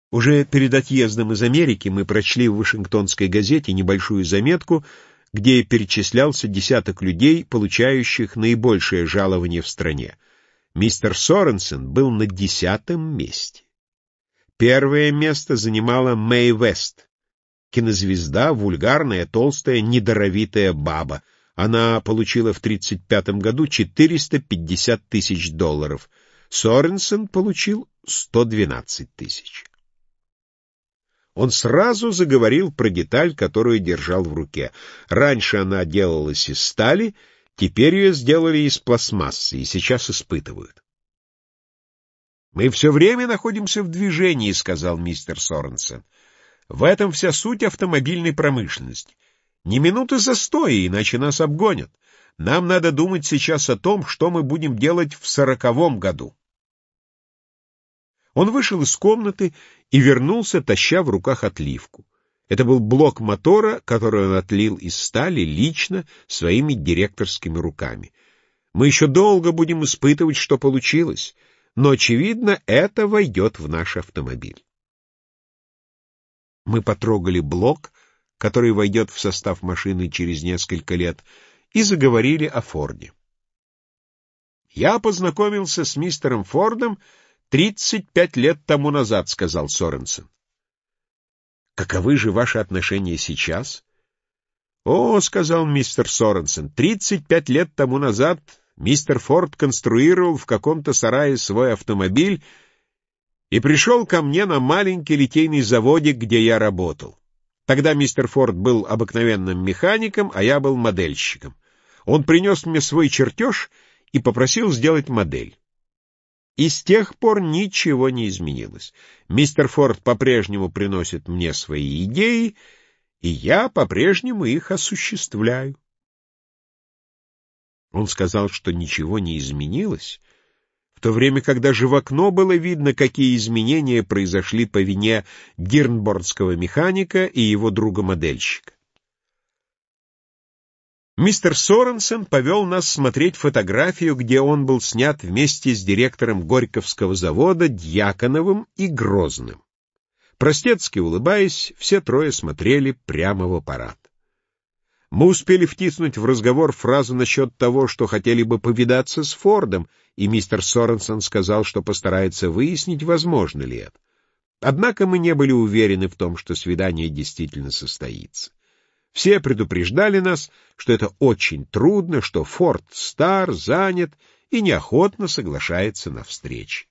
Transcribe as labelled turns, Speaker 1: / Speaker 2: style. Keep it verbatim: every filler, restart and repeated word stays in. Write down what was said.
Speaker 1: Уже перед отъездом из Америки мы прочли в Вашингтонской газете небольшую заметку, где перечислялся десяток людей, получающих наибольшее жалование в стране. Мистер Соренсен был на десятом месте. Первое место занимала Мэй Вест, кинозвезда, вульгарная, толстая, недоровитая баба. Она получила в тридцать пятом году четыреста пятьдесят тысяч долларов. Соренсен получил сто двенадцать тысяч. Он сразу заговорил про деталь, которую держал в руке. Раньше она делалась из стали, теперь ее сделали из пластмассы и сейчас испытывают. «Мы все время находимся в движении», — сказал мистер Соренсен. «В этом вся суть автомобильной промышленности. Ни минуты застоя, иначе нас обгонят. Нам надо думать сейчас о том, что мы будем делать в сороковом году». Он вышел из комнаты и вернулся, таща в руках отливку. Это был блок мотора, который он отлил из стали лично, своими директорскими руками. Мы еще долго будем испытывать, что получилось, но, очевидно, это войдет в наш автомобиль. Мы потрогали блок, который войдет в состав машины через несколько лет, и заговорили о Форде. «Я познакомился с мистером Фордом тридцать пять лет тому назад», — сказал Соренсен. «Каковы же ваши отношения сейчас?» «О, — сказал мистер Соренсен, — тридцать пять лет тому назад мистер Форд конструировал в каком-то сарае свой автомобиль и пришел ко мне на маленький литейный заводик, где я работал. Тогда мистер Форд был обыкновенным механиком, а я был модельщиком. Он принес мне свой чертеж и попросил сделать модель. И с тех пор ничего не изменилось. Мистер Форд по-прежнему приносит мне свои идеи, и я по-прежнему их осуществляю». Он сказал, что ничего не изменилось, в то время, когда же в окно было видно, какие изменения произошли по вине дирнборнского механика и его друга-модельщика. Мистер Соренсен повел нас смотреть фотографию, где он был снят вместе с директором Горьковского завода Дьяконовым и Грозным. Простецки улыбаясь, все трое смотрели прямо в аппарат. Мы успели втиснуть в разговор фразу насчет того, что хотели бы повидаться с Фордом, и мистер Соренсен сказал, что постарается выяснить, возможно ли это. Однако мы не были уверены в том, что свидание действительно состоится. Все предупреждали нас, что это очень трудно, что Форд стар, занят и неохотно соглашается на встречи.